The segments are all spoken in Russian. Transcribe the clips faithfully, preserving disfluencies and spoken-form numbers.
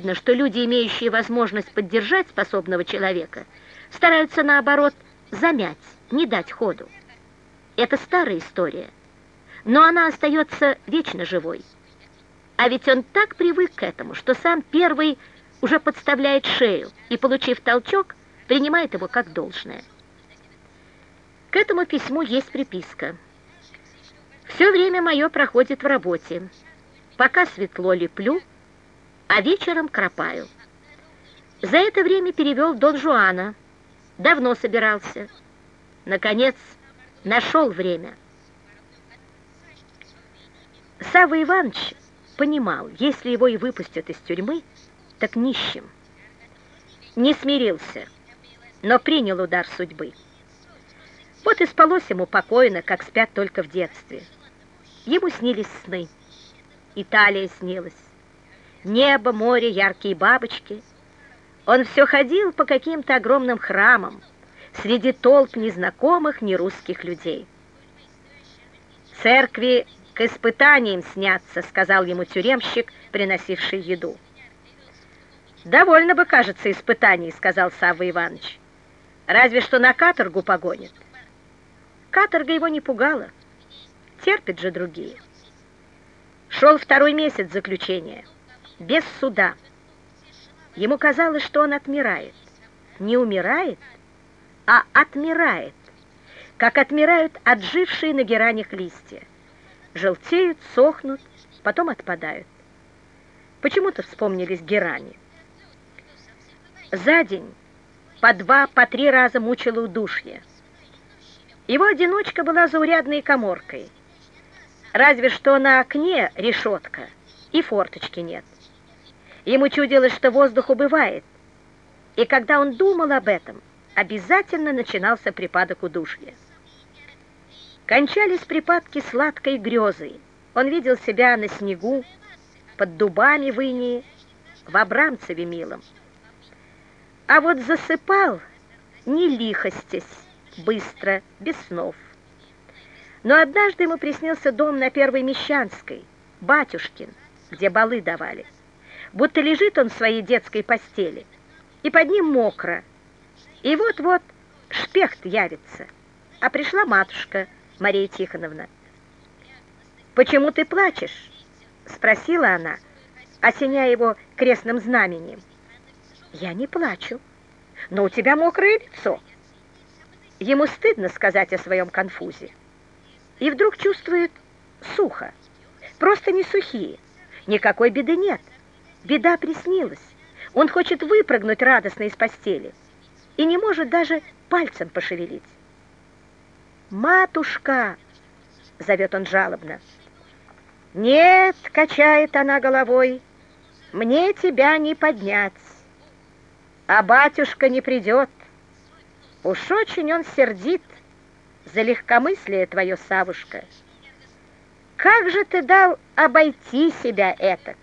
видно, что люди, имеющие возможность поддержать способного человека, стараются, наоборот, замять, не дать ходу. Это старая история, но она остается вечно живой. А ведь он так привык к этому, что сам первый уже подставляет шею и, получив толчок, принимает его как должное. К этому письму есть приписка. «Все время мое проходит в работе. Пока светло леплю, а вечером кропаю. За это время перевел Дон Жуана. Давно собирался. Наконец, нашел время». Савва Иванович понимал, если его и выпустят из тюрьмы, так нищим. Не смирился, но принял удар судьбы. Вот и спалось ему покойно, как спят только в детстве. Ему снились сны. Италия снилась. Небо, море, яркие бабочки. Он все ходил по каким-то огромным храмам, среди толп незнакомых, нерусских людей. «Церкви к испытаниям снятся», — сказал ему тюремщик, приносивший еду. «Довольно бы, кажется, испытаний», — сказал Савва Иванович. «Разве что на каторгу погонят». Каторга его не пугала. Терпят же другие. Шел второй месяц заключения, без суда. Ему казалось, что он отмирает. Не умирает, а отмирает, как отмирают отжившие на геранях листья. Желтеют, сохнут, потом отпадают. Почему-то вспомнились герани. За день по два, по три раза мучило удушье. Его одиночка была заурядной каморкой. Разве что на окне решетка, и форточки нет. Ему чудилось, что воздух убывает, и когда он думал об этом, обязательно начинался припадок удушья. Кончались припадки сладкой грезой. Он видел себя на снегу, под дубами в инии, в Абрамцеве милом. А вот засыпал не лихостясь, быстро, без снов. Но однажды ему приснился дом на Первой Мещанской, батюшкин, где балы давали. Будто лежит он в своей детской постели, и под ним мокро. И вот-вот шпехт явится, а пришла матушка Мария Тихоновна. «Почему ты плачешь?» — спросила она, осеняя его крестным знамением. «Я не плачу, но у тебя мокрое лицо». Ему стыдно сказать о своем конфузе. И вдруг чувствует сухо. Просто не сухие. Никакой беды нет. Беда приснилась. Он хочет выпрыгнуть радостно из постели и не может даже пальцем пошевелить. «Матушка!» — зовет он жалобно. «Нет!» — качает она головой. «Мне тебя не поднять. А батюшка не придет. Уж очень он сердит за легкомыслие твое, Савушка. Как же ты дал обойти себя этак?»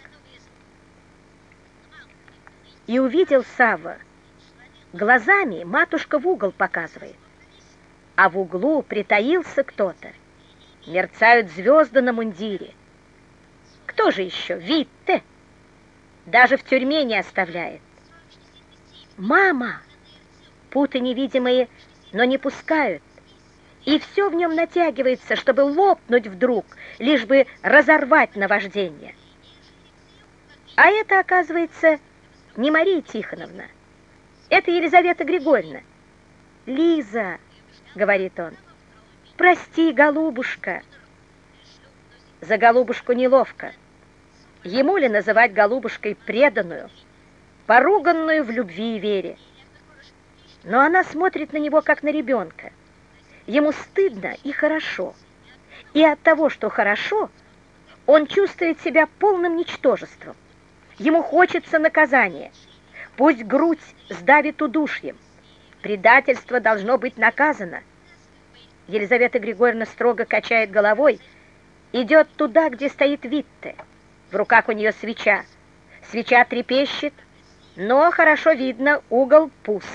И увидел Савва. Глазами матушка в угол показывает, а в углу притаился кто-то. Мерцают звезды на мундире. Кто же еще? Витте. Даже в тюрьме не оставляет. «Мама!» Путы невидимые, но не пускают. И все в нем натягивается, чтобы лопнуть вдруг, лишь бы разорвать наваждение. А это, оказывается, не Мария Тихоновна. Это Елизавета Григорьевна. «Лиза», — говорит он, — «прости, голубушка». За голубушку неловко. Ему ли называть голубушкой преданную, поруганную в любви и вере? Но она смотрит на него, как на ребенка. Ему стыдно и хорошо. И от того, что хорошо, он чувствует себя полным ничтожеством. Ему хочется наказания. Пусть грудь сдавит удушьем. Предательство должно быть наказано. Елизавета Григорьевна строго качает головой, идет туда, где стоит Витте. В руках у нее свеча. Свеча трепещет, но хорошо видно, угол пуст.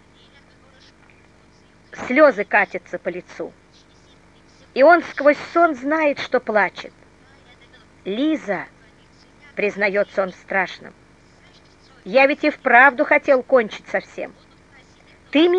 Слезы катятся по лицу. И он сквозь сон знает, что плачет. «Лиза», — признается он в страшном, Я ведь и вправду хотел кончить совсем. Ты